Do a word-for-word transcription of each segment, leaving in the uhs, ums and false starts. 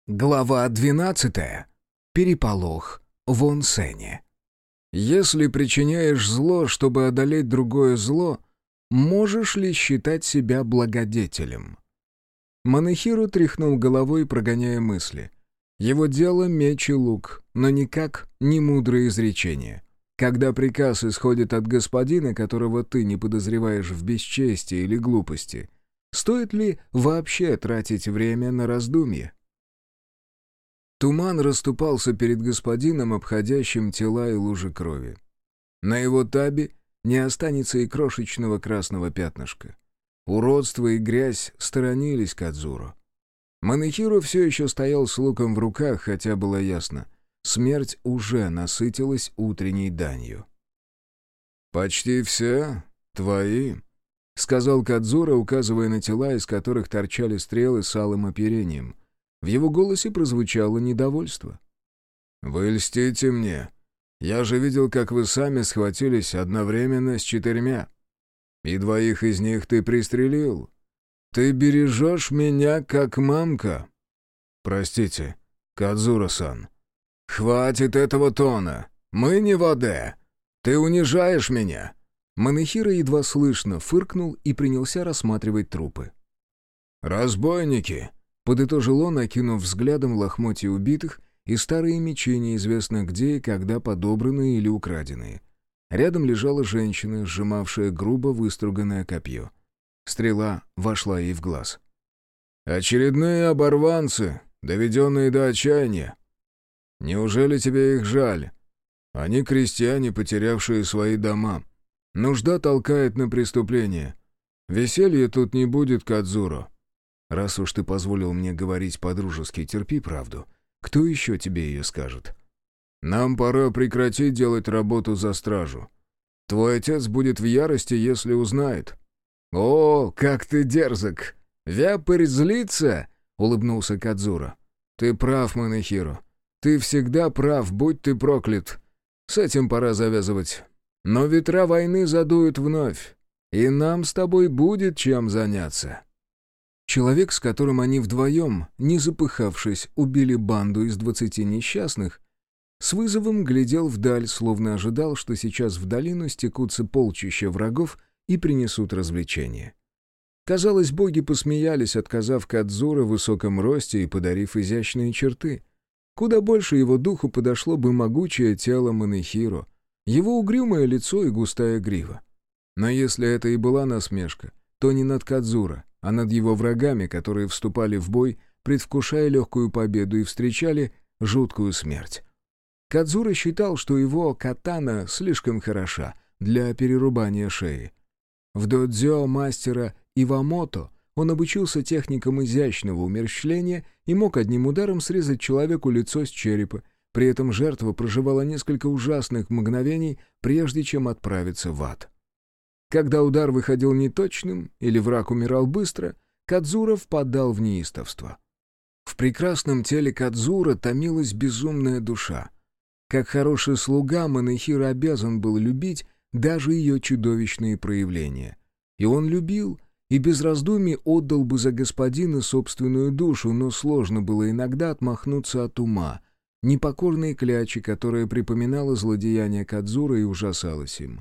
Глава двенадцатая. Переполох в онсене. Если причиняешь зло, чтобы одолеть другое зло, можешь ли считать себя благодетелем? Манэхиру тряхнул головой, прогоняя мысли. Его дело — меч и лук, но никак не мудрое изречение. Когда приказ исходит от господина, которого ты не подозреваешь в бесчестии или глупости, стоит ли вообще тратить время на раздумье? Туман расступался перед господином, обходящим тела и лужи крови. На его табе не останется и крошечного красного пятнышка. Уродство и грязь сторонились Кадзуро. Манэхиру все еще стоял с луком в руках, хотя было ясно, смерть уже насытилась утренней данью. «Почти все твои», — сказал Кадзуро, указывая на тела, из которых торчали стрелы с алым оперением. В его голосе прозвучало недовольство. «Вы льстите мне. Я же видел, как вы сами схватились одновременно с четырьмя. И двоих из них ты пристрелил. Ты бережешь меня, как мамка». «Простите, Кадзуро-сан». «Хватит этого тона. Мы не в Оде. Ты унижаешь меня». Манэхиро едва слышно фыркнул и принялся рассматривать трупы. «Разбойники», — подытожил он, окинув взглядом лохмотья убитых и старые мечи, неизвестно где и когда подобранные или украденные. Рядом лежала женщина, сжимавшая грубо выструганное копье. Стрела вошла ей в глаз. «Очередные оборванцы, доведенные до отчаяния. Неужели тебе их жаль? Они крестьяне, потерявшие свои дома. Нужда толкает на преступление. Веселья тут не будет, Кадзуро. Раз уж ты позволил мне говорить по-дружески, терпи правду. Кто еще тебе ее скажет? Нам пора прекратить делать работу за стражу. Твой отец будет в ярости, если узнает». «О, как ты дерзок! Вяпырь злится!» — улыбнулся Кадзуро. «Ты прав, Манэхиро. Ты всегда прав, будь ты проклят. С этим пора завязывать. Но ветра войны задуют вновь, и нам с тобой будет чем заняться». Человек, с которым они вдвоем, не запыхавшись, убили банду из двадцати несчастных, с вызовом глядел вдаль, словно ожидал, что сейчас в долину стекутся полчища врагов и принесут развлечения. Казалось, боги посмеялись, отказав Кадзуро в высоком росте и подарив изящные черты. Куда больше его духу подошло бы могучее тело Манэхиро, его угрюмое лицо и густая грива. Но если это и была насмешка, то не над Кадзуро, а над его врагами, которые вступали в бой, предвкушая легкую победу и встречали жуткую смерть. Кадзуро считал, что его катана слишком хороша для перерубания шеи. В додзё мастера Ивамото он обучился техникам изящного умерщвления и мог одним ударом срезать человеку лицо с черепа, при этом жертва проживала несколько ужасных мгновений, прежде чем отправиться в ад. Когда удар выходил неточным или враг умирал быстро, Кадзуро впадал в неистовство. В прекрасном теле Кадзуро томилась безумная душа. Как хороший слуга, Манэхиро обязан был любить даже ее чудовищные проявления. И он любил, и без раздумий отдал бы за господина собственную душу, но сложно было иногда отмахнуться от ума, непокорной клячи, которая припоминала злодеяния Кадзуро и ужасалась им.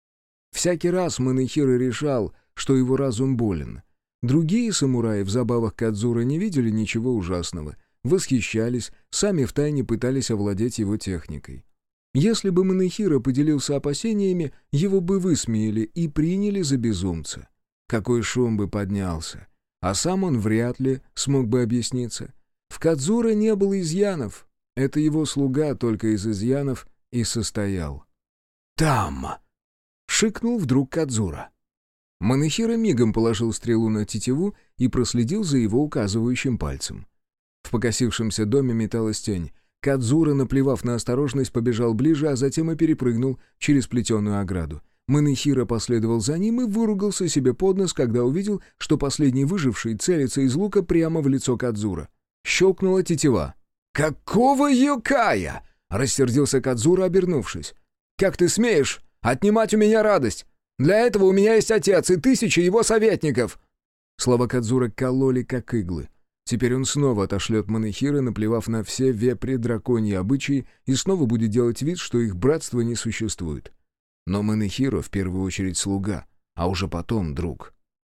Всякий раз Манэхиро решал, что его разум болен. Другие самураи в забавах Кадзуро не видели ничего ужасного, восхищались, сами втайне пытались овладеть его техникой. Если бы Манэхиро поделился опасениями, его бы высмеяли и приняли за безумца. Какой шум бы поднялся, а сам он вряд ли смог бы объясниться. В Кадзуро не было изъянов, это его слуга только из изъянов и состоял. «Там!» — шикнул вдруг Кадзуро. Манэхиро мигом положил стрелу на тетиву и проследил за его указывающим пальцем. В покосившемся доме металась тень. Кадзуро, наплевав на осторожность, побежал ближе, а затем и перепрыгнул через плетеную ограду. Манэхиро последовал за ним и выругался себе под нос, когда увидел, что последний выживший целится из лука прямо в лицо Кадзуро. Щелкнула тетива. «Какого юкая?» — рассердился Кадзуро, обернувшись. «Как ты смеешь отнимать у меня радость? Для этого у меня есть отец и тысячи его советников!» Слова Кадзуро кололи, как иглы. Теперь он снова отошлет Манэхира, наплевав на все вепри-драконьи обычаи, и снова будет делать вид, что их братство не существует. Но Манэхиро в первую очередь слуга, а уже потом друг.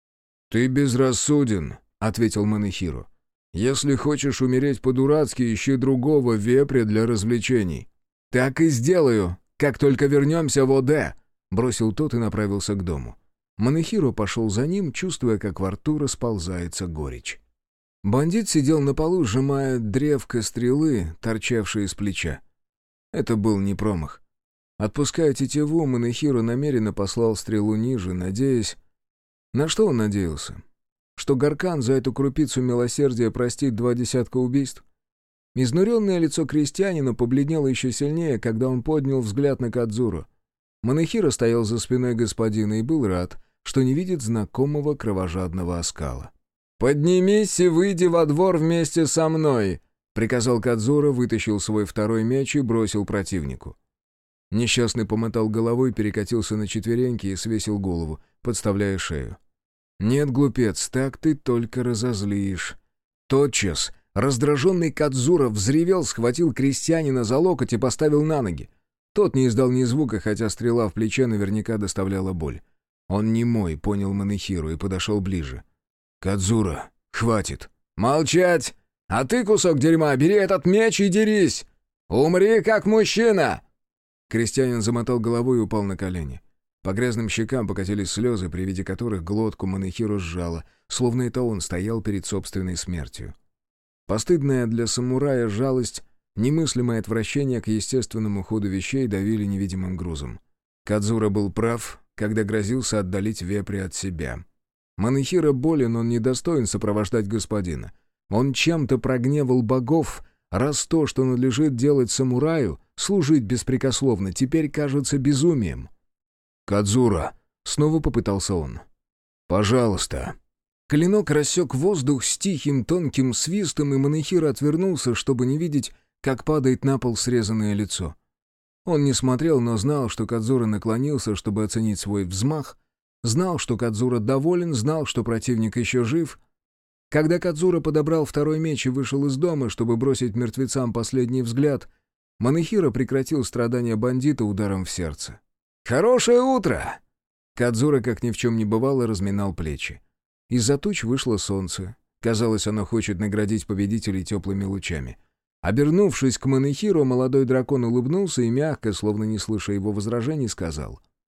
«Ты безрассуден», — ответил Манэхиро. «Если хочешь умереть по-дурацки, ищи другого вепря для развлечений». «Так и сделаю, как только вернемся в Оде», — бросил тот и направился к дому. Манэхиро пошел за ним, чувствуя, как во рту расползается горечь. Бандит сидел на полу, сжимая древко стрелы, торчавшее из плеча. Это был не промах. Отпуская тетиву, Манэхиро намеренно послал стрелу ниже, надеясь... На что он надеялся? Что Гаркан за эту крупицу милосердия простит два десятка убийств? Изнуренное лицо крестьянина побледнело еще сильнее, когда он поднял взгляд на Кадзуру. Манэхиро стоял за спиной господина и был рад, что не видит знакомого кровожадного оскала. «Поднимись и выйди во двор вместе со мной!» — приказал Кадзура, вытащил свой второй меч и бросил противнику. Несчастный помотал головой, перекатился на четвереньки и свесил голову, подставляя шею. «Нет, глупец, так ты только разозлишь». Тотчас раздраженный Кадзура взревел, схватил крестьянина за локоть и поставил на ноги. Тот не издал ни звука, хотя стрела в плече наверняка доставляла боль. Он немой, понял Манэхиро, и подошел ближе. «Кадзура, хватит!» «Молчать! А ты, кусок дерьма, бери этот меч и дерись! Умри, как мужчина!» Крестьянин замотал головой и упал на колени. По грязным щекам покатились слезы, при виде которых глотку Манэхиро сжало, словно это он стоял перед собственной смертью. Постыдная для самурая жалость, немыслимое отвращение к естественному ходу вещей давили невидимым грузом. Кадзура был прав, когда грозился отдалить вепря от себя. Манэхиро болен, он недостоин сопровождать господина. Он чем-то прогневал богов, раз то, что надлежит делать самураю, служить беспрекословно, теперь кажется безумием. «Кадзура!» — снова попытался он. «Пожалуйста!» Клинок рассек воздух с тихим тонким свистом, и Манэхиро отвернулся, чтобы не видеть, как падает на пол срезанное лицо. Он не смотрел, но знал, что Кадзура наклонился, чтобы оценить свой взмах, знал, что Кадзура доволен, знал, что противник еще жив. Когда Кадзура подобрал второй меч и вышел из дома, чтобы бросить мертвецам последний взгляд, Манэхиро прекратил страдания бандита ударом в сердце. «Хорошее утро!» Кадзура, как ни в чем не бывало, разминал плечи. Из-за туч вышло солнце. Казалось, оно хочет наградить победителей теплыми лучами. Обернувшись к Манэхиро, молодой дракон улыбнулся и мягко, словно не слыша его возражений, сказал: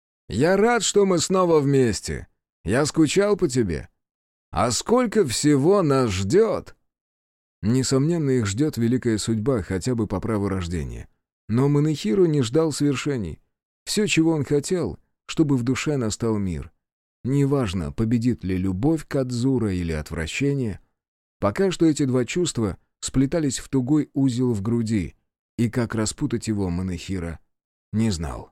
«Я рад, что мы снова вместе. Я скучал по тебе. А сколько всего нас ждет!» Несомненно, их ждет великая судьба, хотя бы по праву рождения. Но Манэхиро не ждал свершений. Все, чего он хотел, чтобы в душе настал мир. Неважно, победит ли любовь Кадзура или отвращение. Пока что эти два чувства сплетались в тугой узел в груди, и как распутать его Манэхиро не знал.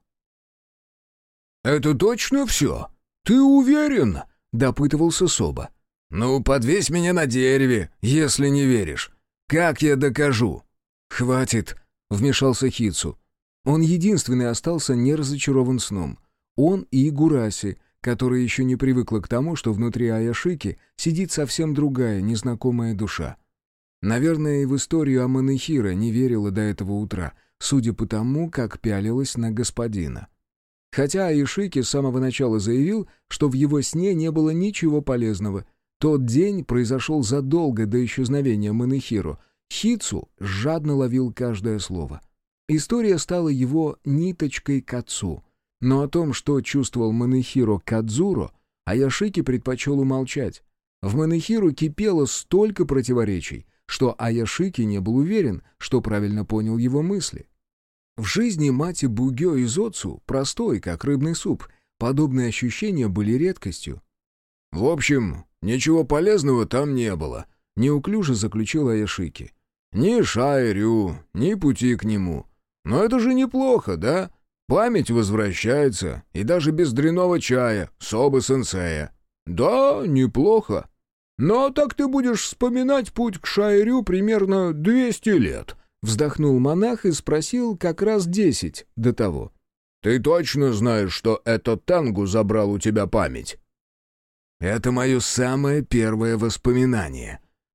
«Это точно все? Ты уверен?» — допытывался Соба. «Ну, подвесь меня на дереве, если не веришь. Как я докажу?» «Хватит», — вмешался Хитсу. Он единственный остался не разочарован сном. Он и Игураси, которая еще не привыкла к тому, что внутри Аяшики сидит совсем другая, незнакомая душа. Наверное, и в историю о Манэхиро не верила до этого утра, судя по тому, как пялилась на господина. Хотя Аяшики с самого начала заявил, что в его сне не было ничего полезного. Тот день произошел задолго до исчезновения Манэхиро. Хитсу жадно ловил каждое слово. История стала его ниточкой к отцу. Но о том, что чувствовал Манэхиро к Кадзуро, Аяшики предпочел умолчать. В Манэхиро кипело столько противоречий, что Аяшики не был уверен, что правильно понял его мысли. В жизни мати Бугё и Зоцу, простой, как рыбный суп, подобные ощущения были редкостью. «В общем, ничего полезного там не было», — неуклюже заключил Аяшики. «Ни Шайрю, ни пути к нему. Но это же неплохо, да? Память возвращается, и даже без дрянного чая, Собы-сенсея. Да, неплохо. Но так ты будешь вспоминать путь к Шайрю примерно двести лет», — вздохнул монах и спросил как раз десять до того. «Ты точно знаешь, что этот Тангу забрал у тебя память?» «Это мое самое первое воспоминание», —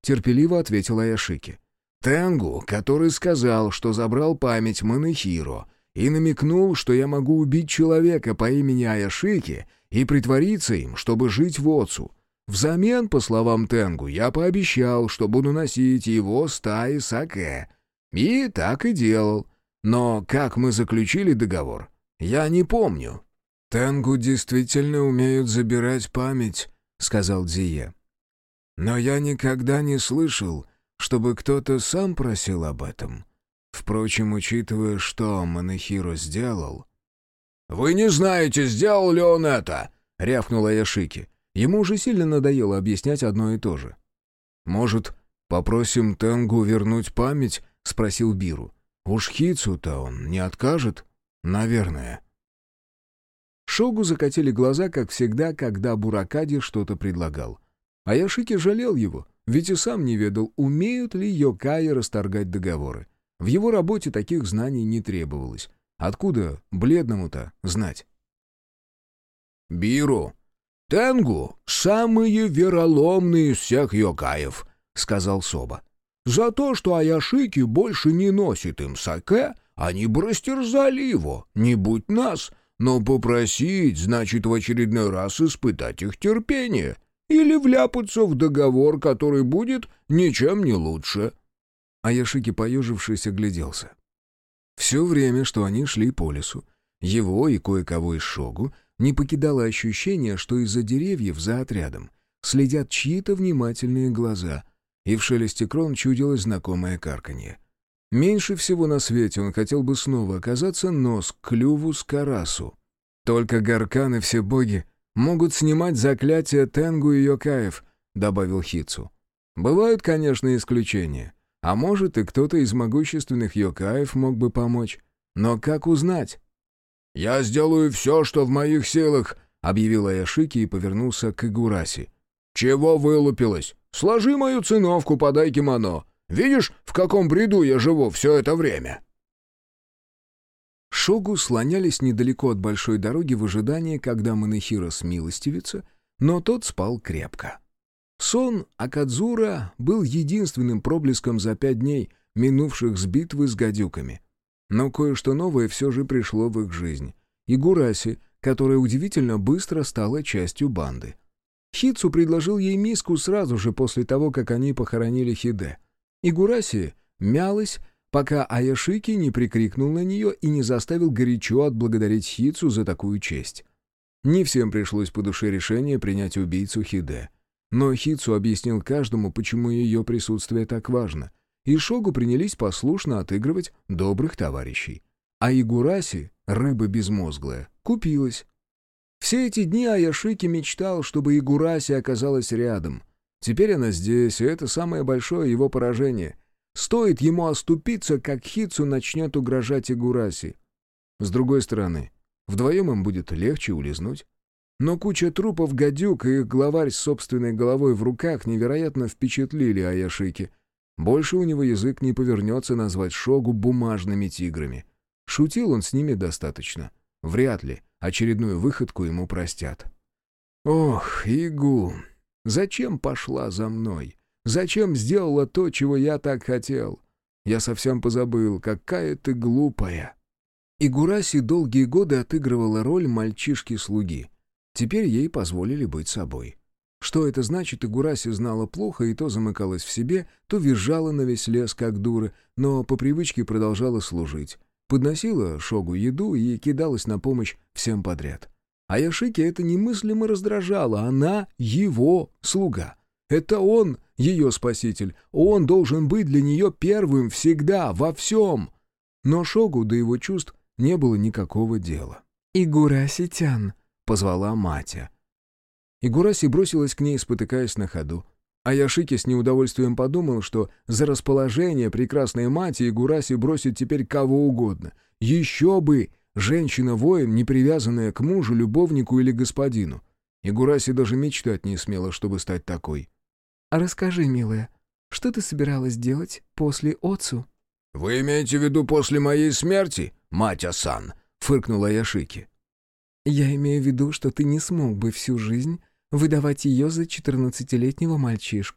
терпеливо ответил Аяшики. «Тенгу, который сказал, что забрал память Манэхиро, и намекнул, что я могу убить человека по имени Аяшики и притвориться им, чтобы жить в Оцу. Взамен, по словам Тенгу, я пообещал, что буду носить его стаи саке. И так и делал. Но как мы заключили договор, я не помню». «Тенгу действительно умеют забирать память», — сказал Дзие. «Но я никогда не слышал, чтобы кто-то сам просил об этом. Впрочем, учитывая, что Манэхиро сделал...» «Вы не знаете, сделал ли он это!» — рявкнул Аяшики. Ему уже сильно надоело объяснять одно и то же. «Может, попросим Тенгу вернуть память?» — спросил Биру. «Уж Хицу-то он не откажет?» «Наверное». Шогу закатили глаза, как всегда, когда Буракади что-то предлагал. Аяшики жалел его, ведь и сам не ведал, умеют ли йокаи расторгать договоры. В его работе таких знаний не требовалось. Откуда бледному-то знать? «Биру, Тенгу — самые вероломные из всех йокаев», — сказал Соба. «За то, что Аяшики больше не носит им саке, они бы растерзали его, не будь нас, но попросить, значит, в очередной раз испытать их терпение или вляпаться в договор, который будет ничем не лучше». Аяшики, поежившись, огляделся. Все время, что они шли по лесу, его и кое-кого из Шогу не покидало ощущение, что из-за деревьев за отрядом следят чьи-то внимательные глаза, и в шелесте крон чудилось знакомое карканье. Меньше всего на свете он хотел бы снова оказаться нос к клюву Скарасу. «Только Гаркан и все боги могут снимать заклятия Тенгу и йокаев», — добавил Хицу. «Бывают, конечно, исключения. А может, и кто-то из могущественных йокаев мог бы помочь. Но как узнать?» «Я сделаю все, что в моих силах», — объявил Аяшики и повернулся к Игураси. «Чего вылупилась? Сложи мою циновку, подай кимоно. Видишь, в каком бреду я живу все это время?» Шогу слонялись недалеко от большой дороги в ожидании, когда Манэхиро смилостивится, но тот спал крепко. Сон Акадзура был единственным проблеском за пять дней, минувших с битвы с гадюками. Но кое-что новое все же пришло в их жизнь. Игураси, которая удивительно быстро стала частью банды. Хицу предложил ей миску сразу же после того, как они похоронили Хиде. Игураси мялась, пока Аяшики не прикрикнул на нее и не заставил горячо отблагодарить Хицу за такую честь. Не всем пришлось по душе решение принять убийцу Хиде. Но Хицу объяснил каждому, почему ее присутствие так важно, и Шогу принялись послушно отыгрывать добрых товарищей. А Игураси, рыба безмозглая, купилась. Все эти дни Аяшики мечтал, чтобы Игураси оказалась рядом. Теперь она здесь, и это самое большое его поражение. Стоит ему оступиться, как Хицу начнет угрожать Игураси. С другой стороны, вдвоем им будет легче улизнуть. Но куча трупов гадюк и их главарь с собственной головой в руках невероятно впечатлили Аяшики. Больше у него язык не повернется назвать Шогу бумажными тиграми. Шутил он с ними достаточно. Вряд ли очередную выходку ему простят. «Ох, Игу, зачем пошла за мной? Зачем сделала то, чего я так хотел? Я совсем позабыл, какая ты глупая». Игураси долгие годы отыгрывала роль мальчишки-слуги. Теперь ей позволили быть собой. Что это значит, Игураси знала плохо и то замыкалась в себе, то визжала на весь лес, как дура, но по привычке продолжала служить. Подносила Шогу еду и кидалась на помощь всем подряд. А Яшики это немыслимо раздражало, она его слуга. Это он ее спаситель, он должен быть для нее первым всегда, во всем. Но Шогу до его чувств не было никакого дела. «Игураси-тян», — позвала Матя. Игураси бросилась к ней, спотыкаясь на ходу. А Яшики с неудовольствием подумал, что за расположение прекрасной Мати Игураси бросит теперь кого угодно. Еще бы! Женщина-воин, не привязанная к мужу, любовнику или господину. Игураси даже мечтать не смела, чтобы стать такой. «А расскажи, милая, что ты собиралась делать после Оцу?» «Вы имеете в виду после моей смерти, Матя-сан?» — фыркнула Яшики. «Я имею в виду, что ты не смог бы всю жизнь выдавать ее за четырнадцатилетнего мальчишку.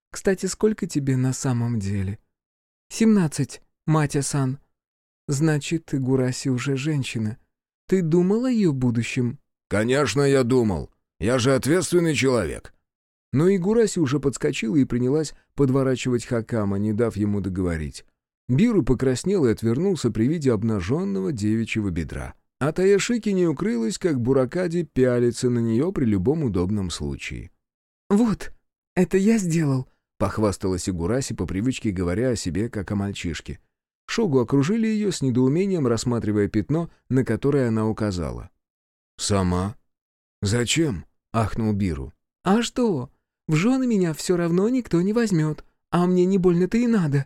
Кстати, сколько тебе на самом деле? Семнадцать, Матя-сан. Значит, Игураси уже женщина. Ты думал о ее будущем? Конечно, я думал. Я же ответственный человек. Но Игураси уже подскочила и принялась подворачивать Хакама, не дав ему договорить. Биру покраснел и отвернулся при виде обнаженного девичьего бедра. А Таяшики не укрылась, как Буракади пялится на нее при любом удобном случае. «Вот, это я сделал», — похвасталась Игураси, по привычке говоря о себе, как о мальчишке. Шогу окружили ее с недоумением, рассматривая пятно, на которое она указала. «Сама? Зачем?» — ахнул Биру. «А что? В жены меня все равно никто не возьмет, а мне не больно-то и надо».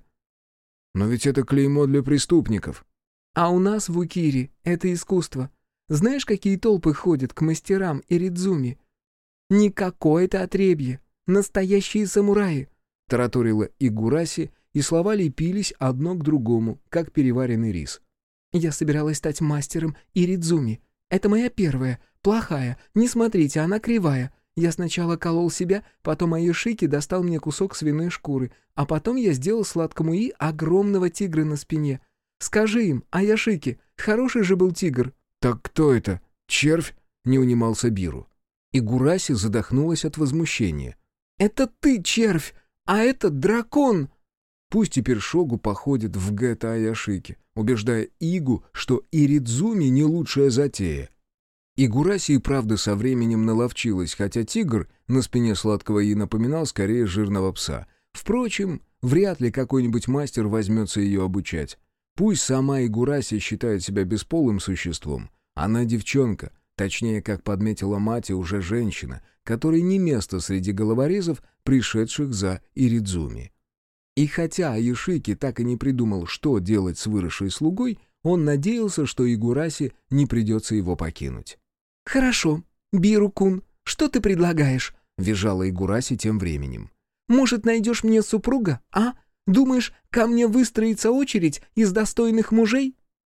«Но ведь это клеймо для преступников». «А у нас в Укире это искусство. Знаешь, какие толпы ходят к мастерам Иридзуми? Не какое-то отребье, настоящие самураи», — тараторила Игураси, и слова лепились одно к другому, как переваренный рис. «Я собиралась стать мастером Иридзуми. Это моя первая, плохая, не смотрите, она кривая. Я сначала колол себя, потом Аюшики достал мне кусок свиной шкуры, а потом я сделал сладкому И огромного тигра на спине. Скажи им, Аяшики, хороший же был тигр». «Так кто это? Червь?» — не унимался Биру. Игураси задохнулась от возмущения. «Это ты, червь, а это дракон!» Пусть теперь Шогу походит в гетто Аяшики, убеждая Игу, что Иридзуми не лучшая затея. Игураси и правда со временем наловчилась, хотя тигр на спине сладкого И напоминал скорее жирного пса. Впрочем, вряд ли какой-нибудь мастер возьмется ее обучать. Пусть сама Игураси считает себя бесполым существом. Она девчонка, точнее, как подметила мать, уже женщина, которой не место среди головорезов, пришедших за Иридзуми. И хотя Аюшики так и не придумал, что делать с выросшей слугой, он надеялся, что Игураси не придется его покинуть. «Хорошо, Биру-кун, что ты предлагаешь?» — визжала Игураси тем временем. «Может, найдешь мне супруга, а? Думаешь, ко мне выстроится очередь из достойных мужей?»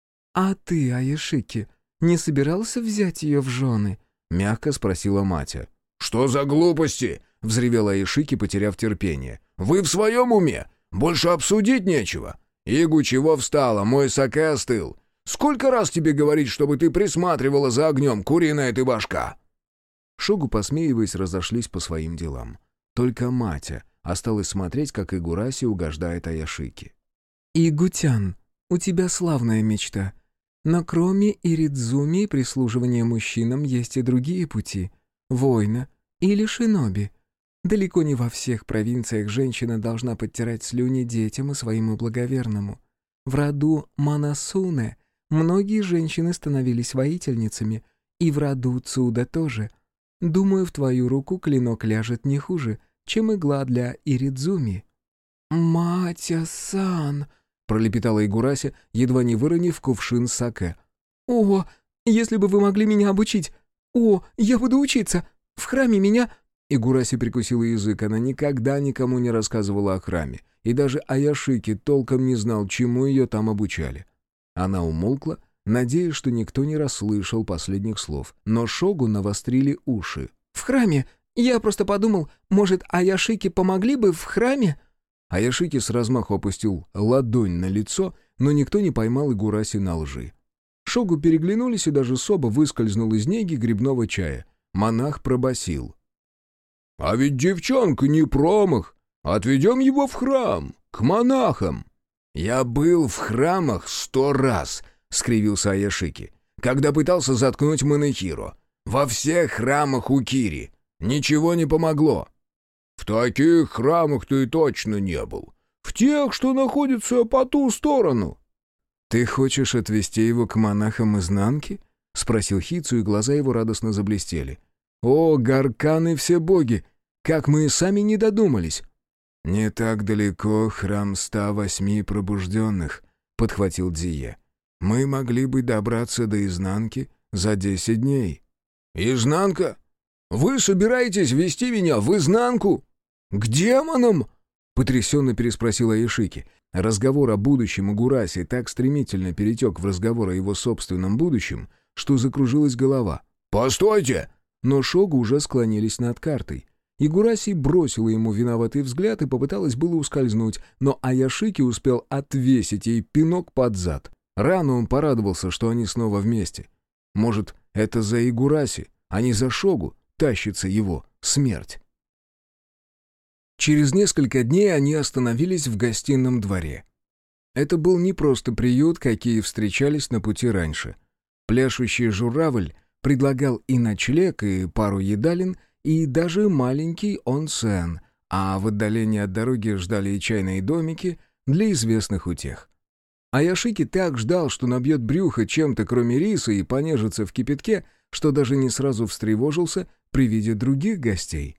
«А ты, Аяшики, не собирался взять ее в жены?» — мягко спросила Матя. «Что за глупости?» — взревел Аяшики, потеряв терпение. «Вы в своем уме? Больше обсудить нечего. Игу, чего встала? Мой саке остыл. Сколько раз тебе говорить, чтобы ты присматривала за огнем, куриная ты башка?» Шогу, посмеиваясь, разошлись по своим делам. Только Матя осталось смотреть, как Игураси угождает Аяшики. «Игутян, у тебя славная мечта. Но кроме Иридзуми и прислуживания мужчинам есть и другие пути. Война или шиноби. Далеко не во всех провинциях женщина должна подтирать слюни детям и своему благоверному. В роду Манасуне многие женщины становились воительницами, и в роду Цуда тоже. Думаю, в твою руку клинок ляжет не хуже, чем игла для Иридзуми». «Матя-сан!» — пролепетала Игураси, едва не выронив кувшин саке. «О, если бы вы могли меня обучить! О, я буду учиться! В храме меня...» Игураси прикусила язык, она никогда никому не рассказывала о храме, и даже Аяшики толком не знал, чему ее там обучали. Она умолкла, надеясь, что никто не расслышал последних слов, но Шогу навострили уши. «В храме? Я просто подумал, может, Аяшики помогли бы в храме?» Аяшики с размаху опустил ладонь на лицо, но никто не поймал Игураси на лжи. Шогу переглянулись, и даже Соба выскользнул из неги грибного чая. Монах пробасил: «А ведь девчонка не промах. Отведем его в храм, к монахам». «Я был в храмах сто раз», — скривился Аяшики, «когда пытался заткнуть Манэхиро. Во всех храмах Укири. Ничего не помогло». «В таких храмах ты точно не был. В тех, что находятся по ту сторону». «Ты хочешь отвезти его к монахам изнанки?» — спросил Хицу, и глаза его радостно заблестели. «О, Гарканы все боги! Как мы и сами не додумались!» «Не так далеко храм ста восьми пробужденных», — подхватил Дзие. «Мы могли бы добраться до изнанки за десять дней». «Изнанка? Вы собираетесь вести меня в изнанку? К демонам?» — потрясенно переспросил Аяшики. Разговор о будущем Игураси так стремительно перетек в разговор о его собственном будущем, что закружилась голова. «Постойте!» Но Шогу уже склонились над картой. Игураси бросила ему виноватый взгляд и попыталась было ускользнуть, но Аяшики успел отвесить ей пинок под зад. Рано он порадовался, что они снова вместе. Может, это за Игураси, а не за Шогу тащится его смерть. Через несколько дней они остановились в гостином дворе. Это был не просто приют, какие встречались на пути раньше. Пляшущий журавль предлагал и ночлег, и пару едалин, и даже маленький онсен, а в отдалении от дороги ждали и чайные домики для известных утех. Аяшики так ждал, что набьет брюхо чем-то, кроме риса, и понежится в кипятке, что даже не сразу встревожился при виде других гостей.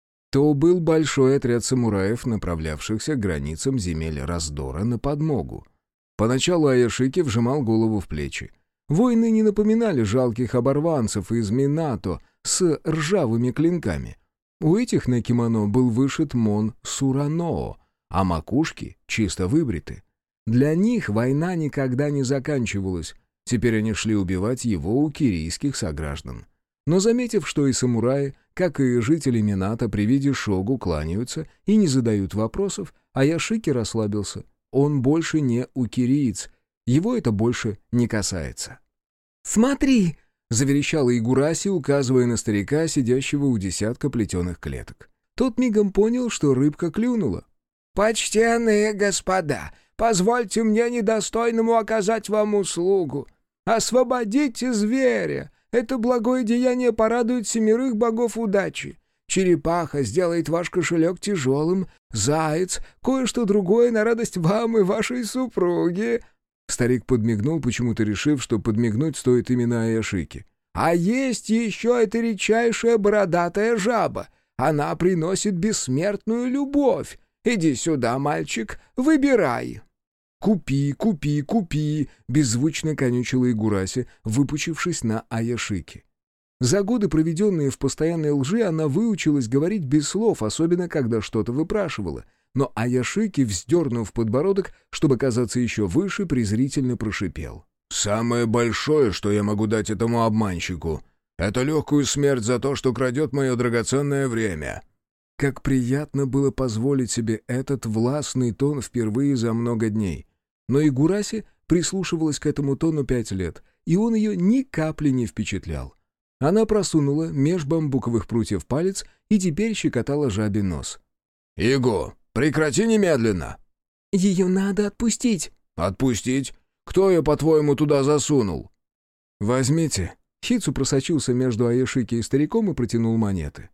То был большой отряд самураев, направлявшихся к границам земель раздора на подмогу. Поначалу Аяшики вжимал голову в плечи. Воины не напоминали жалких оборванцев из Минато с ржавыми клинками. У этих на кимоно был вышит мон Сураноо, а макушки чисто выбриты. Для них война никогда не заканчивалась. Теперь они шли убивать его у кирийских сограждан. Но заметив, что и самураи, как и жители Минато, при виде Шогу кланяются и не задают вопросов, Аяшики расслабился. Он больше не укириец, его это больше не касается. «Смотри!» — заверещала Игураси, указывая на старика, сидящего у десятка плетеных клеток. Тот мигом понял, что рыбка клюнула. «Почтенные господа, позвольте мне недостойному оказать вам услугу. Освободите зверя! Это благое деяние порадует семерых богов удачи. Черепаха сделает ваш кошелек тяжелым, заяц — кое-что другое на радость вам и вашей супруге». Старик подмигнул, почему-то решив, что подмигнуть стоит именно Аяшики. «А есть еще эта редчайшая бородатая жаба. Она приносит бессмертную любовь. Иди сюда, мальчик, выбирай». «Купи, купи, купи!» — беззвучно конючила Игураси, выпучившись на Аяшики. За годы, проведенные в постоянной лжи, она выучилась говорить без слов, особенно когда что-то выпрашивала. Но Аяшики, вздернув подбородок, чтобы казаться еще выше, презрительно прошипел. «Самое большое, что я могу дать этому обманщику, это легкую смерть за то, что крадет мое драгоценное время». Как приятно было позволить себе этот властный тон впервые за много дней. Но Игураси прислушивалась к этому тону пять лет, и он ее ни капли не впечатлял. Она просунула меж бамбуковых прутьев палец и теперь щекотала жабе нос. «Иго, прекрати немедленно!» «Ее надо отпустить!» «Отпустить? Кто ее, по-твоему, туда засунул?» «Возьмите». Хицу просочился между Аяшики и стариком и протянул монеты.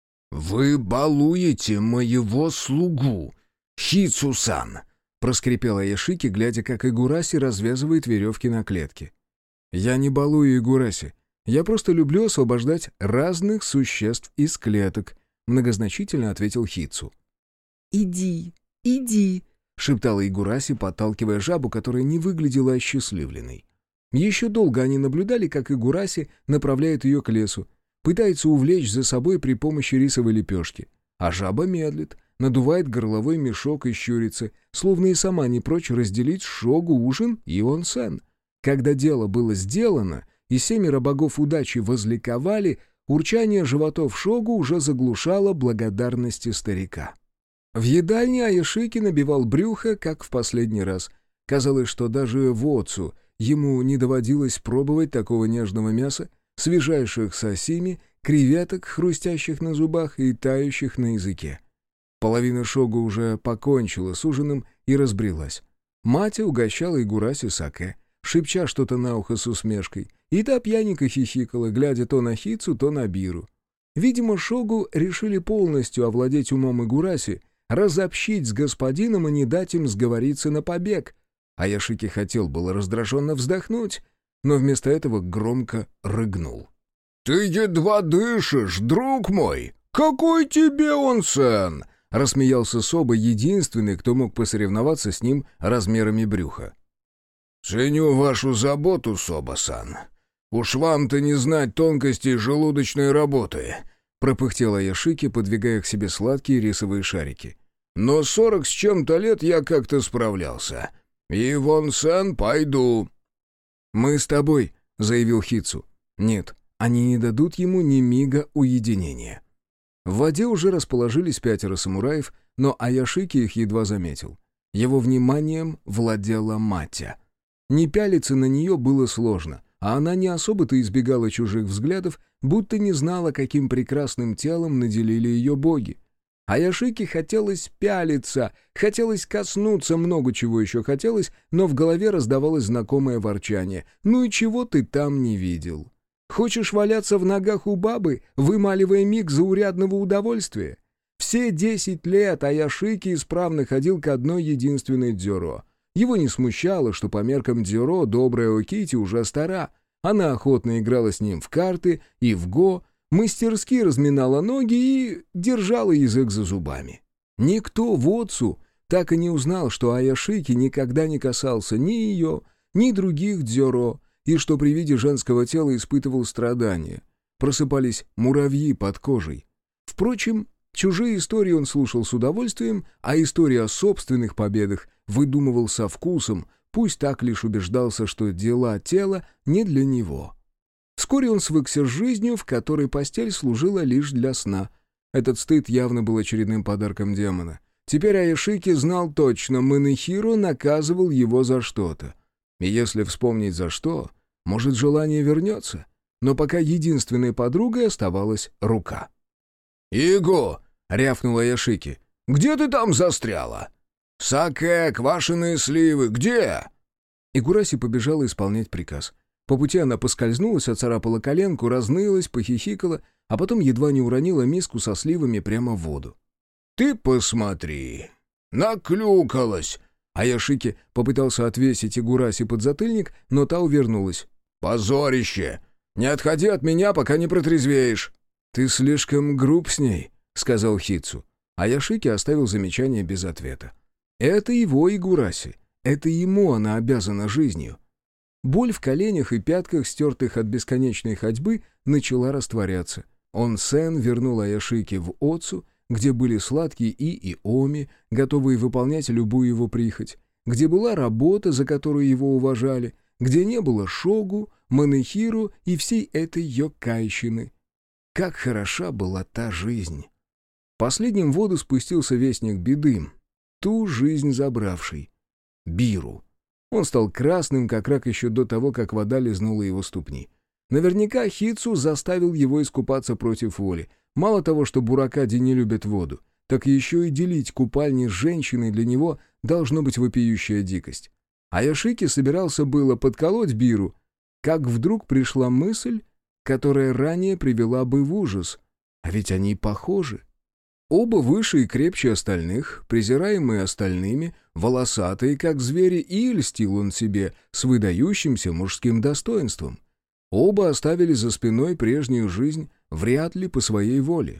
«Вы балуете моего слугу, Хицу-сан!» — проскрипела Аяшики, глядя, как Игураси развязывает веревки на клетке. «Я не балую Игураси. Я просто люблю освобождать разных существ из клеток», — многозначительно ответил Хицу. «Иди, иди», — шептала Игураси, подталкивая жабу, которая не выглядела осчастливленной. Еще долго они наблюдали, как Игураси направляет ее к лесу, пытается увлечь за собой при помощи рисовой лепешки. А жаба медлит, надувает горловой мешок и щурится, словно и сама не прочь разделить с Шогу ужин и онсен. Когда дело было сделано, и семеро богов удачи возликовали, урчание животов Шогу уже заглушало благодарности старика. В едальне Аяшики набивал брюхо, как в последний раз. Казалось, что даже Воцу ему не доводилось пробовать такого нежного мяса, свежайших сосими, креветок, хрустящих на зубах и тающих на языке. Половина Шогу уже покончила с ужином и разбрелась. Мать угощала Игураси саке, шепча что-то на ухо с усмешкой, и та пьяненько хихикала, глядя то на Хицу, то на Биру. Видимо, Шогу решили полностью овладеть умом Игураси, разобщить с господином и не дать им сговориться на побег. Аяшики хотел было раздраженно вздохнуть, но вместо этого громко рыгнул. «Ты едва дышишь, друг мой! Какой тебе онсен!» — рассмеялся Соба, единственный, кто мог посоревноваться с ним размерами брюха. «Ценю вашу заботу, Соба-сан. Уж вам-то не знать тонкостей желудочной работы», — пропыхтел Аяшики, подвигая к себе сладкие рисовые шарики. «Но сорок с чем-то лет я как-то справлялся. И в онсен пойду». «Мы с тобой», — заявил Хицу. «Нет, они не дадут ему ни мига уединения». В воде уже расположились пятеро самураев, но Аяшики их едва заметил. Его вниманием владела Матя. Не пялиться на нее было сложно, а она не особо-то избегала чужих взглядов, будто не знала, каким прекрасным телом наделили ее боги. Аяшике хотелось пялиться, хотелось коснуться, много чего еще хотелось, но в голове раздавалось знакомое ворчание. «Ну и чего ты там не видел? Хочешь валяться в ногах у бабы, вымаливая миг заурядного удовольствия?» Все десять лет Аяшики исправно ходил к одной единственной дзюро. Его не смущало, что по меркам дзюро добрая Окити уже стара. Она охотно играла с ним в карты и в го, мастерски разминала ноги и держала язык за зубами. Никто в Отцу так и не узнал, что Аяшики никогда не касался ни ее, ни других дзюро, и что при виде женского тела испытывал страдания. Просыпались муравьи под кожей. Впрочем, чужие истории он слушал с удовольствием, а истории о собственных победах выдумывал со вкусом, пусть так лишь убеждался, что дела тела не для него. Вскоре он свыкся с жизнью, в которой постель служила лишь для сна. Этот стыд явно был очередным подарком демона. Теперь Аяшики знал точно, Манэхиро наказывал его за что-то. И если вспомнить за что, может, желание вернется. Но пока единственной подругой оставалась рука. «Иго!» — рявкнула Аяшики. «Где ты там застряла? Саке, квашеные сливы, где?» Игураси побежала исполнять приказ. По пути она поскользнулась, оцарапала коленку, разнылась, похихикала, а потом едва не уронила миску со сливами прямо в воду. «Ты посмотри! Наклюкалась!» Аяшики попытался отвесить Игураси подзатыльник, но та увернулась. «Позорище! Не отходи от меня, пока не протрезвеешь!» «Ты слишком груб с ней», — сказал Хитсу. Аяшики оставил замечание без ответа. «Это его Игураси. Это ему она обязана жизнью». Боль в коленях и пятках, стертых от бесконечной ходьбы, начала растворяться. Он-сен вернул Аяшики в Отцу, где были сладкие И и Оми, готовые выполнять любую его прихоть, где была работа, за которую его уважали, где не было Шогу, Манэхиро и всей этой йокайщины. Как хороша была та жизнь! Последним в воду спустился вестник беды, ту жизнь забравший. Биру. Он стал красным, как рак, еще до того, как вода лизнула его ступни. Наверняка Хитсу заставил его искупаться против воли. Мало того, что буракади не любят воду, так еще и делить купальни с женщиной для него должно быть вопиющая дикость. Аяшики собирался было подколоть Биру, как вдруг пришла мысль, которая ранее привела бы в ужас. А ведь они похожи. Оба выше и крепче остальных, презираемые остальными, волосатые, как звери, и льстил он себе с выдающимся мужским достоинством. Оба оставили за спиной прежнюю жизнь, вряд ли по своей воле.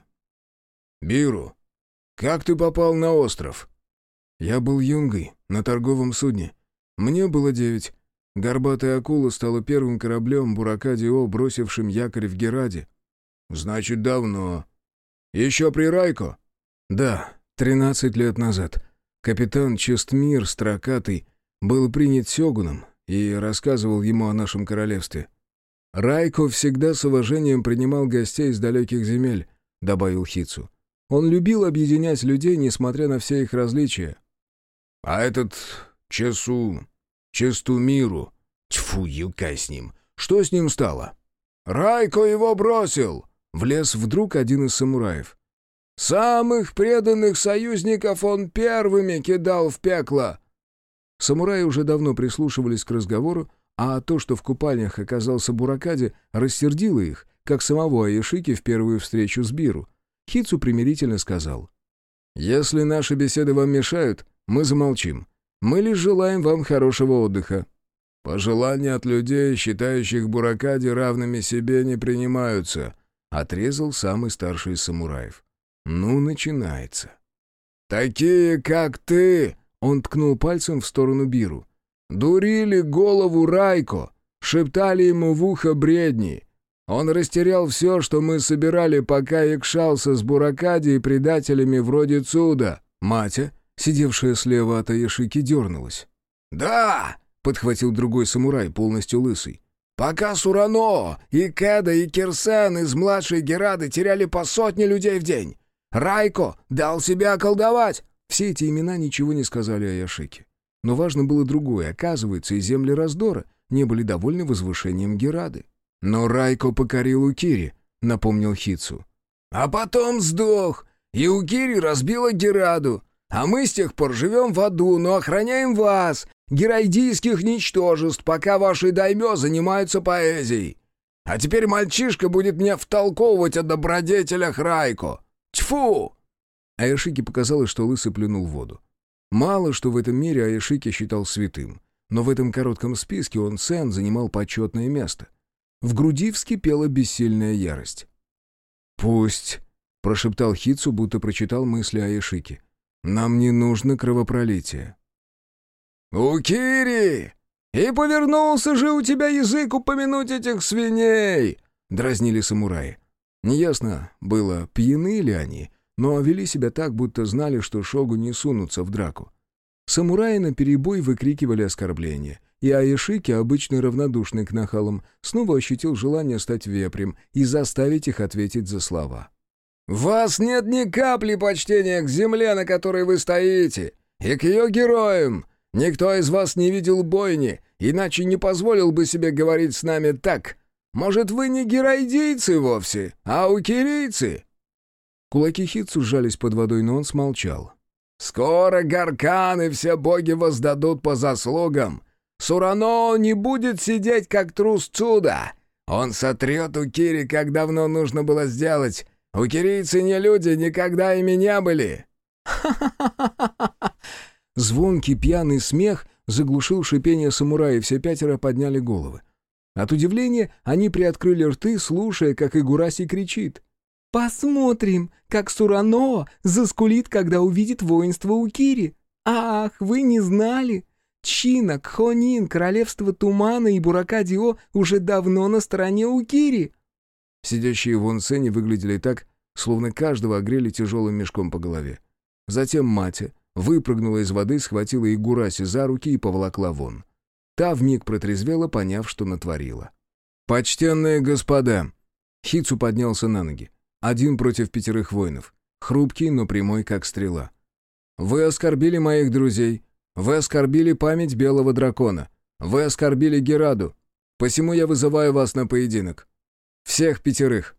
«Биру, как ты попал на остров?» «Я был юнгой, на торговом судне. Мне было девять. Горбатая акула стала первым кораблем Буракади-О, бросившим якорь в Гераде». «Значит, давно. Еще при Райко?» «Да, тринадцать лет назад. Капитан Честмир Строкатый был принят сёгуном и рассказывал ему о нашем королевстве. Райко всегда с уважением принимал гостей из далеких земель», — добавил Хитсу. «Он любил объединять людей, несмотря на все их различия». «А этот Чесу... Честумиру... Тьфу, юкай с ним. Что с ним стало?» «Райко его бросил!» — влез вдруг один из самураев. «Самых преданных союзников он первыми кидал в пекло!» Самураи уже давно прислушивались к разговору, а то, что в купальнях оказался Буракади, рассердило их, как самого Аяшики в первую встречу с Биру. Хитсу примирительно сказал: «Если наши беседы вам мешают, мы замолчим. Мы лишь желаем вам хорошего отдыха». «Пожелания от людей, считающих Буракади равными себе, не принимаются», — отрезал самый старший из самураев. «Ну, начинается». «Такие, как ты», — он ткнул пальцем в сторону Биру, — «дурили голову Райко, шептали ему в ухо бредни. Он растерял все, что мы собирали, пока якшался с Буракади и предателями вроде Цуда». Матя, сидевшая слева от Аяшики, дернулась. «Да!» — подхватил другой самурай, полностью лысый. Пока Сурано, и Кеда, и Кирсен из младшей Герады теряли по сотне людей в день. Райко дал себя околдовать!» Все эти имена ничего не сказали о Яшике. Но важно было другое. Оказывается, и земли раздора не были довольны возвышением Герады. «Но Райко покорил Укири», — напомнил Хитсу. «А потом сдох, и Укири разбила Гераду. А мы с тех пор живем в аду, но охраняем вас, герайдийских ничтожеств, пока ваши даймё занимаются поэзией. А теперь мальчишка будет мне втолковывать о добродетелях Райко. Тьфу!» Аяшике показалось, что Лысый плюнул в воду. Мало что в этом мире Аяшике считал святым, но в этом коротком списке он Сен занимал почетное место. В груди вскипела бессильная ярость. «Пусть», — прошептал Хитсу, будто прочитал мысли Аяшики. «Нам не нужно кровопролитие». «Укири! И повернулся же у тебя язык упомянуть этих свиней!» — дразнили самураи. Неясно было, пьяны ли они, но вели себя так, будто знали, что шогу не сунутся в драку. Самураи наперебой выкрикивали оскорбления, и Аяшики, обычно равнодушный к нахалам, снова ощутил желание стать вепрем и заставить их ответить за слова. «В вас нет ни капли почтения к земле, на которой вы стоите, и к ее героям. Никто из вас не видел бойни, иначе не позволил бы себе говорить с нами так. Может, вы не герайдийцы вовсе, а укирийцы?» Кулаки Хитсу сжались под водой, но он смолчал. «Скоро Гаркан и все боги воздадут по заслугам. Сурано не будет сидеть, как трус Цуда. Он сотрет Укири, как давно нужно было сделать. Укирийцы не люди, никогда ими не были». Звонкий пьяный смех заглушил шипение самураев, все пятеро подняли головы. От удивления они приоткрыли рты, слушая, как Игураси кричит. «Посмотрим, как Сурано заскулит, когда увидит воинство Укири. Ах, вы не знали? Чина, Кхонин, королевство Тумана и Буракадио уже давно на стороне Укири». Сидящие в онсене выглядели так, словно каждого огрели тяжелым мешком по голове. Затем Матя выпрыгнула из воды, схватила Игураси за руки и поволокла вон. Та вмиг протрезвела, поняв, что натворила. «Почтенные господа!» Хитсу поднялся на ноги. Один против пятерых воинов. Хрупкий, но прямой, как стрела. «Вы оскорбили моих друзей. Вы оскорбили память белого дракона. Вы оскорбили Гераду. Посему я вызываю вас на поединок. Всех пятерых!»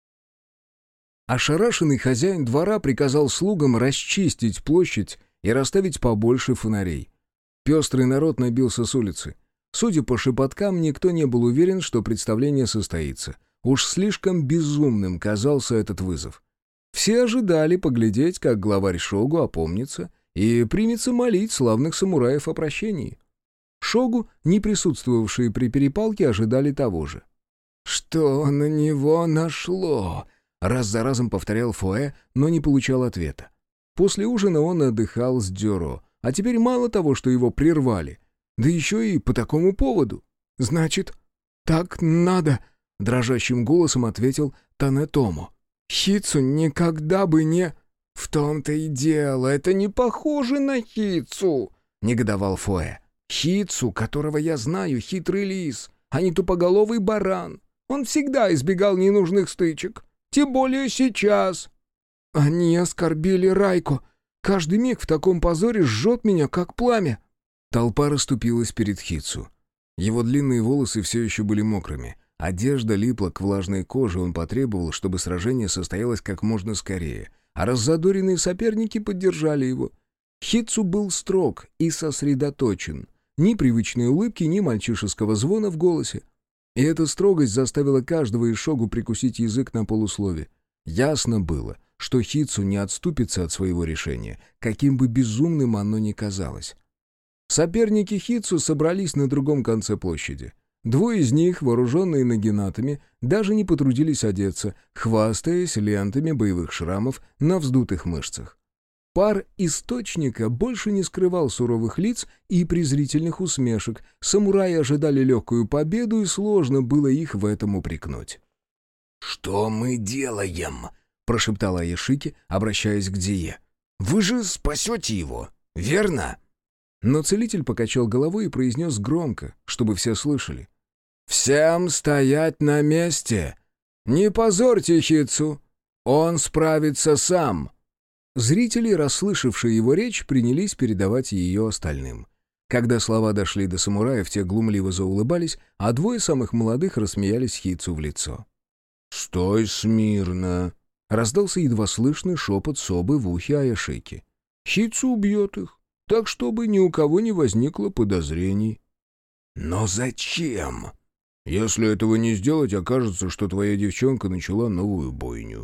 Ошарашенный хозяин двора приказал слугам расчистить площадь и расставить побольше фонарей. Пестрый народ набился с улицы. Судя по шепоткам, никто не был уверен, что представление состоится. Уж слишком безумным казался этот вызов. Все ожидали поглядеть, как главарь Шогу опомнится и примется молить славных самураев о прощении. Шогу, не присутствовавшие при перепалке, ожидали того же. «Что на него нашло?» Раз за разом повторял Фуэ, но не получал ответа. После ужина он отдыхал с Дзюро, а теперь мало того, что его прервали, да еще и по такому поводу. «Значит, так надо», — дрожащим голосом ответил Танетомо. «Хитсу никогда бы не...» «В том-то и дело, это не похоже на Хитсу», — негодовал Фуэ. «Хитсу, которого я знаю, хитрый лис, а не тупоголовый баран. Он всегда избегал ненужных стычек. Тем более сейчас». «Они оскорбили Райко. Каждый миг в таком позоре жжет меня, как пламя». Толпа расступилась перед Хитсу. Его длинные волосы все еще были мокрыми. Одежда липла к влажной коже, он потребовал, чтобы сражение состоялось как можно скорее, а раззадоренные соперники поддержали его. Хитсу был строг и сосредоточен. Ни привычной улыбки, ни мальчишеского звона в голосе. И эта строгость заставила каждого из шогу прикусить язык на полуслове. Ясно было, что Хитсу не отступится от своего решения, каким бы безумным оно ни казалось. Соперники Хитсу собрались на другом конце площади. Двое из них, вооруженные нагинатами, даже не потрудились одеться, хвастаясь лентами боевых шрамов на вздутых мышцах. Пар источника больше не скрывал суровых лиц и презрительных усмешек. Самураи ожидали легкую победу, и сложно было их в этом упрекнуть. «Что мы делаем?» — прошептала Аяшики, обращаясь к Дзие. «Вы же спасете его, верно?» Но целитель покачал головой и произнес громко, чтобы все слышали. «Всем стоять на месте! Не позорьте Хицу! Он справится сам!» Зрители, расслышавшие его речь, принялись передавать ее остальным. Когда слова дошли до самураев, те глумливо заулыбались, а двое самых молодых рассмеялись Хицу в лицо. «Стой смирно!» — раздался едва слышный шепот Собы в ухе Аяшики. «Хицу убьет их, так чтобы ни у кого не возникло подозрений». «Но зачем?» «Если этого не сделать, окажется, что твоя девчонка начала новую бойню».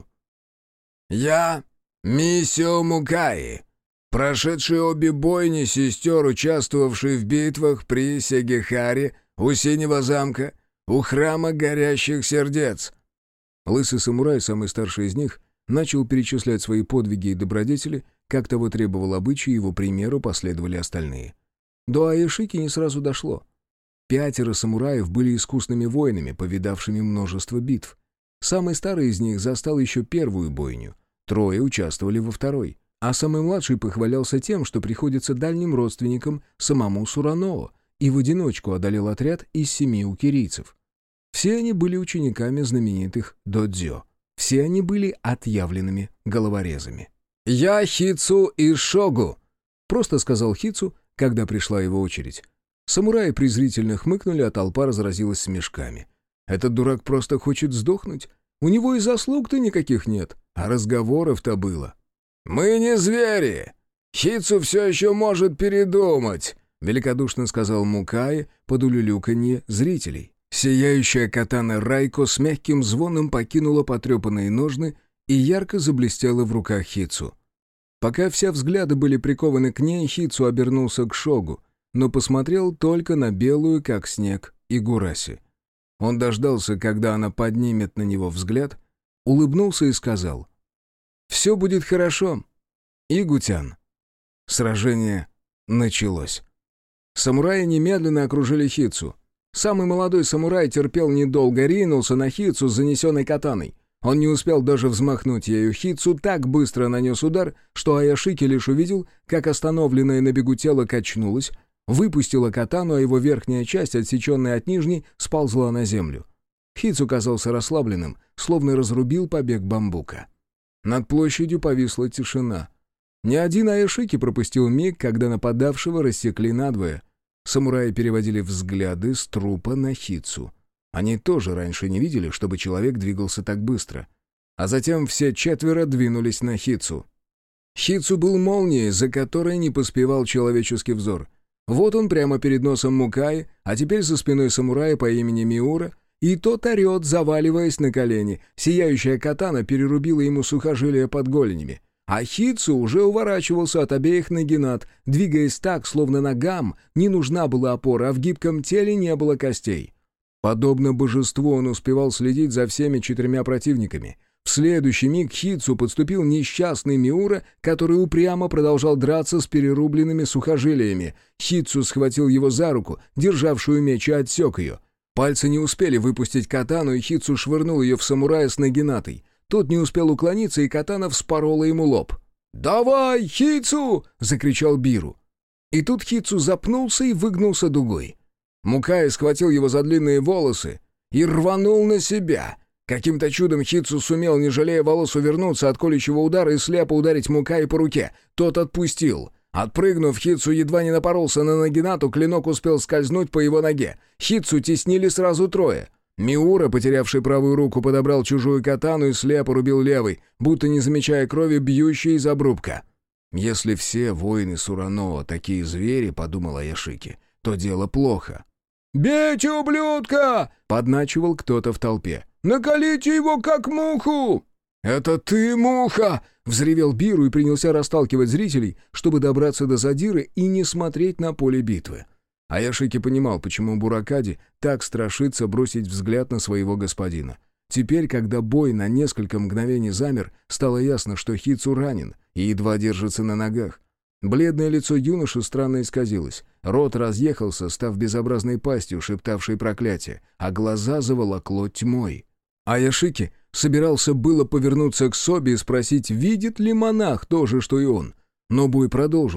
«Я Мисио Мукаи, прошедший обе бойни сестер, участвовавший в битвах при Сегихаре, у Синего замка, у храма горящих сердец». Лысый самурай, самый старший из них, начал перечислять свои подвиги и добродетели, как того требовал обычай, его примеру последовали остальные. До Аяшики не сразу дошло. Пятеро самураев были искусными воинами, повидавшими множество битв. Самый старый из них застал еще первую бойню, трое участвовали во второй, а самый младший похвалялся тем, что приходится дальним родственникам самому Сураноо, и в одиночку одолел отряд из семи укирийцев. Все они были учениками знаменитых додзё. Все они были отъявленными головорезами. «Я Хицу из Шогу», — просто сказал Хицу, когда пришла его очередь. Самураи презрительно хмыкнули, а толпа разразилась смешками. «Этот дурак просто хочет сдохнуть. У него и заслуг-то никаких нет, а разговоров-то было». «Мы не звери! Хицу все еще может передумать», — великодушно сказал Мукаи под улюлюканье зрителей. Сияющая катана Райко с мягким звоном покинула потрепанные ножны и ярко заблестела в руках Хицу. Пока все взгляды были прикованы к ней, Хицу обернулся к Шогу, но посмотрел только на белую, как снег, Игураси. Он дождался, когда она поднимет на него взгляд, улыбнулся и сказал: «Все будет хорошо, Игутян». Сражение началось. Самураи немедленно окружили Хицу. Самый молодой самурай терпел недолго, ринулся на Хицу с занесенной катаной. Он не успел даже взмахнуть ею. Хицу так быстро нанес удар, что Аяшики лишь увидел, как остановленное на бегу тело качнулось, выпустила катану, а его верхняя часть, отсеченная от нижней, сползла на землю. Хицу казался расслабленным, словно разрубил побег бамбука. Над площадью повисла тишина. Ни один Аяшики пропустил миг, когда нападавшего рассекли надвое. Самураи переводили взгляды с трупа на Хицу. Они тоже раньше не видели, чтобы человек двигался так быстро. А затем все четверо двинулись на Хицу. Хицу был молнией, за которой не поспевал человеческий взор. Вот он прямо перед носом Мукаи, а теперь за спиной самурая по имени Миура, и тот орет, заваливаясь на колени. Сияющая катана перерубила ему сухожилия под голенями. А Хицу уже уворачивался от обеих нагинат, двигаясь так, словно ногам не нужна была опора, а в гибком теле не было костей. Подобно божеству он успевал следить за всеми четырьмя противниками. В следующий миг к Хицу подступил несчастный Миура, который упрямо продолжал драться с перерубленными сухожилиями. Хицу схватил его за руку, державшую меч, и отсек ее. Пальцы не успели выпустить катану, и Хицу швырнул ее в самурая с нагинатой. Тот не успел уклониться, и катана вспорола ему лоб. «Давай, Хицу!» — закричал Биру. И тут Хицу запнулся и выгнулся дугой. Мукаи схватил его за длинные волосы и рванул на себя. Каким-то чудом Хицу сумел, не жалея волос, увернуться от колющего удара и слепо ударить Мукаи по руке. Тот отпустил. Отпрыгнув, Хицу едва не напоролся на нагинату, клинок успел скользнуть по его ноге. Хицу теснили сразу трое. Миура, потерявший правую руку, подобрал чужую катану и слепо рубил левой, будто не замечая крови, бьющей из обрубка. «Если все воины Сураноо такие звери, — подумал Аяшики, — то дело плохо». «Бейте, ублюдка!» — подначивал кто-то в толпе. «Наколите его, как муху!» «Это ты, муха!» — взревел Биру и принялся расталкивать зрителей, чтобы добраться до задиры и не смотреть на поле битвы. Аяшики понимал, почему Буракади так страшится бросить взгляд на своего господина. Теперь, когда бой на несколько мгновений замер, стало ясно, что Хицу ранен и едва держится на ногах. Бледное лицо юноши странно исказилось, рот разъехался, став безобразной пастью, шептавшей проклятие, а глаза заволокло тьмой. Аяшики собирался было повернуться к Собе и спросить, видит ли монах то же, что и он. Но бой продолжился.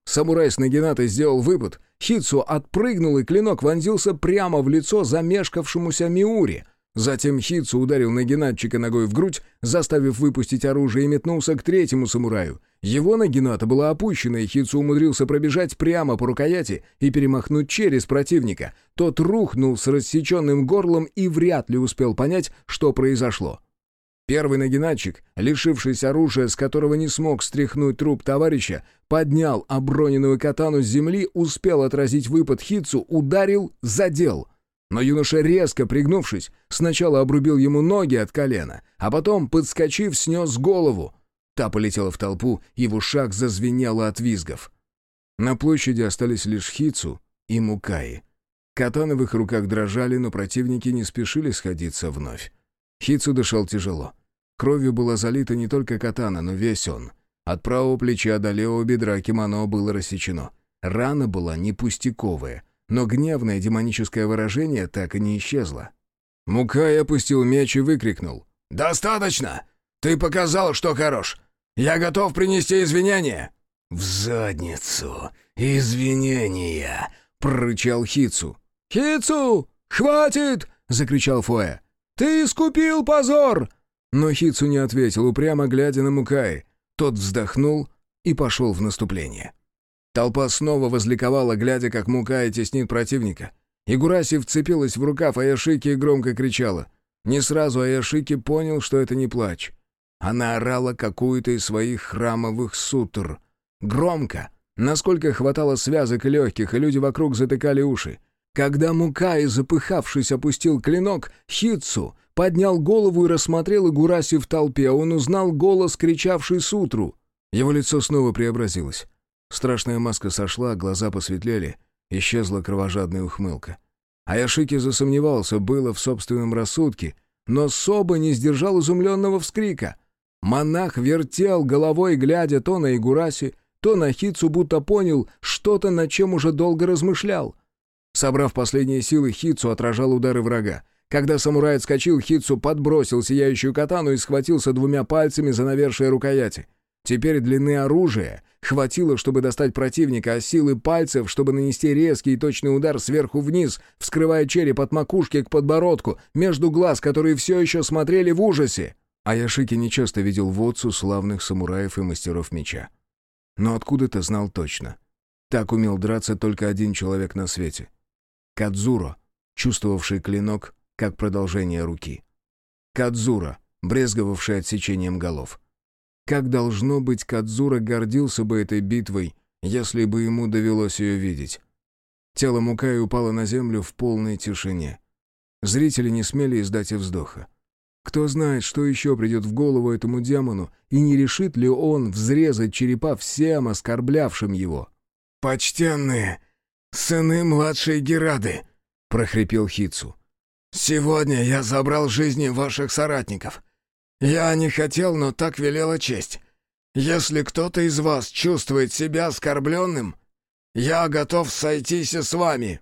Самурай с нагинатой сделал выпад, Хитсу отпрыгнул, и клинок вонзился прямо в лицо замешкавшемуся Миури. Затем Хитсу ударил нагинатчика ногой в грудь, заставив выпустить оружие, и метнулся к третьему самураю. Его нагината была опущена, и Хитсу умудрился пробежать прямо по рукояти и перемахнуть через противника. Тот рухнул с рассеченным горлом и вряд ли успел понять, что произошло. Первый нагинатчик, лишившись оружия, с которого не смог стряхнуть труп товарища, поднял оброненную катану с земли, успел отразить выпад Хитсу, ударил, задел. Но юноша, резко пригнувшись, сначала обрубил ему ноги от колена, а потом, подскочив, снес голову. Та полетела в толпу, и в ушах зазвенело от визгов. На площади остались лишь Хитсу и Мукаи. Катаны в их руках дрожали, но противники не спешили сходиться вновь. Хитсу дышал тяжело. Кровью была залита не только катана, но весь он. От правого плеча до левого бедра кимоно было рассечено. Рана была не пустяковая, но гневное демоническое выражение так и не исчезло. Мукай опустил меч и выкрикнул: «Достаточно! Ты показал, что хорош! Я готов принести извинения!» «В задницу! Извинения!» — прорычал Хитсу. «Хитсу! Хватит!» — закричал Фуэ. «Ты искупил позор!» Но Хитсу не ответил, упрямо глядя на Мукаи. Тот вздохнул и пошел в наступление. Толпа снова возликовала, глядя, как Мукаи теснит противника. Игураси вцепилась в рукав Аяшики и громко кричала. Не сразу Аяшики понял, что это не плач. Она орала какую-то из своих храмовых сутр. Громко, насколько хватало связок и легких, и люди вокруг затыкали уши. Когда Мукаи, запыхавшись, опустил клинок, Хитсу поднял голову и рассмотрел Игураси в толпе. Он узнал голос, кричавший сутру. Его лицо снова преобразилось. Страшная маска сошла, глаза посветлели, исчезла кровожадная ухмылка. Аяшики засомневался было в собственном рассудке, но Соба не сдержал изумленного вскрика. Монах вертел головой, глядя то на Игураси, то на Хитсу, будто понял что-то, над чем уже долго размышлял. Собрав последние силы, Хитсу отражал удары врага. Когда самурай отскочил, Хитсу подбросил сияющую катану и схватился двумя пальцами за навершие рукояти. Теперь длины оружия хватило, чтобы достать противника, а силы пальцев, чтобы нанести резкий и точный удар сверху вниз, вскрывая череп от макушки к подбородку, между глаз, которые все еще смотрели в ужасе. Аяшики нечасто видел в Отцу славных самураев и мастеров меча. Но откуда-то знал точно. Так умел драться только один человек на свете. Кадзуро, чувствовавший клинок как продолжение руки. Кадзуро, брезговавший отсечением голов. Как должно быть, Кадзуро гордился бы этой битвой, если бы ему довелось ее видеть. Тело Мукаи упало на землю в полной тишине. Зрители не смели издать и вздоха. Кто знает, что еще придет в голову этому демону, и не решит ли он взрезать черепа всем оскорблявшим его. «Почтенные сыны младшей Герады!» — прохрипел Хитсу. «Сегодня я забрал жизни ваших соратников. Я не хотел, но так велела честь. Если кто-то из вас чувствует себя оскорбленным, я готов сойтись с вами».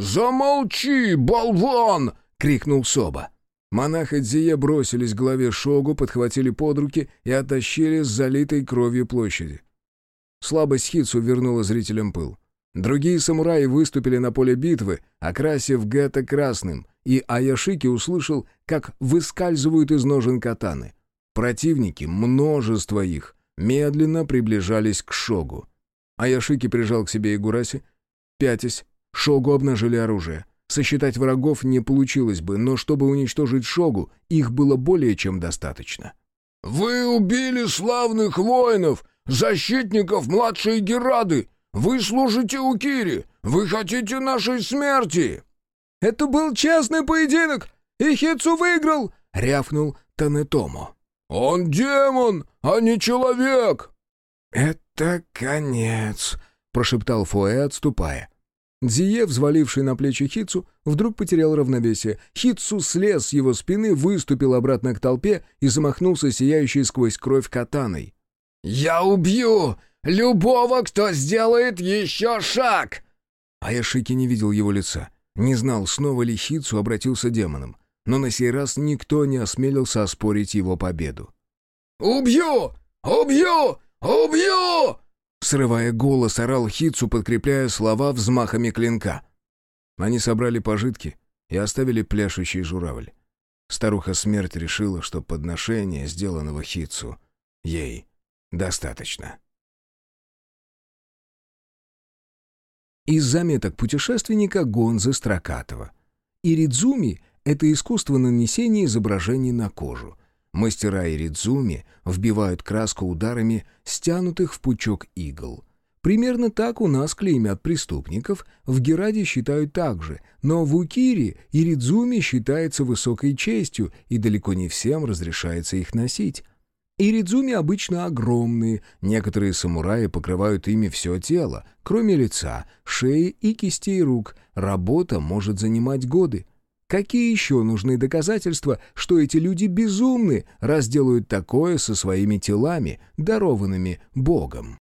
«Замолчи, болван!» — крикнул Соба. Монах и Дзие бросились к главе Шогу, подхватили под руки и оттащили с залитой кровью площади. Слабость Хитсу вернула зрителям пыл. Другие самураи выступили на поле битвы, окрасив гетто красным, и Аяшики услышал, как выскальзывают из ножен катаны. Противники, множество их, медленно приближались к Шогу. Аяшики прижал к себе Игураси. Пятясь, Шогу обнажили оружие. Сосчитать врагов не получилось бы, но чтобы уничтожить Шогу, их было более чем достаточно. «Вы убили славных воинов, защитников младшей Герады! Вы служите Укири! Вы хотите нашей смерти!» «Это был честный поединок, и Хитсу выиграл!» — рявкнул Танетомо. «Он демон, а не человек!» «Это конец!» — прошептал Фуэ, отступая. Дзие, взваливший на плечи Хитсу, вдруг потерял равновесие. Хитсу слез с его спины, выступил обратно к толпе и замахнулся сияющей сквозь кровь катаной. «Я убью любого, кто сделает еще шаг!» Аяшики не видел его лица, не знал, снова ли Хитсу обратился демоном, но на сей раз никто не осмелился оспорить его победу. «Убью! Убью! Убью!» Срывая голос, орал Хитсу, подкрепляя слова взмахами клинка. Они собрали пожитки и оставили пляшущий журавль. Старуха-смерть решила, что подношение, сделанного Хитсу, ей достаточно. Из заметок путешественника Гонзы Строкатова. Иридзуми — это искусство нанесения изображений на кожу. Мастера иридзуми вбивают краску ударами стянутых в пучок игл. Примерно так у нас клеймят преступников, в Гераде считают так же, но в Укире иридзуми считается высокой честью, и далеко не всем разрешается их носить. Иридзуми обычно огромные, некоторые самураи покрывают ими все тело, кроме лица, шеи и кистей рук. Работа может занимать годы. Какие еще нужны доказательства, что эти люди безумны, раз делают такое со своими телами, дарованными Богом?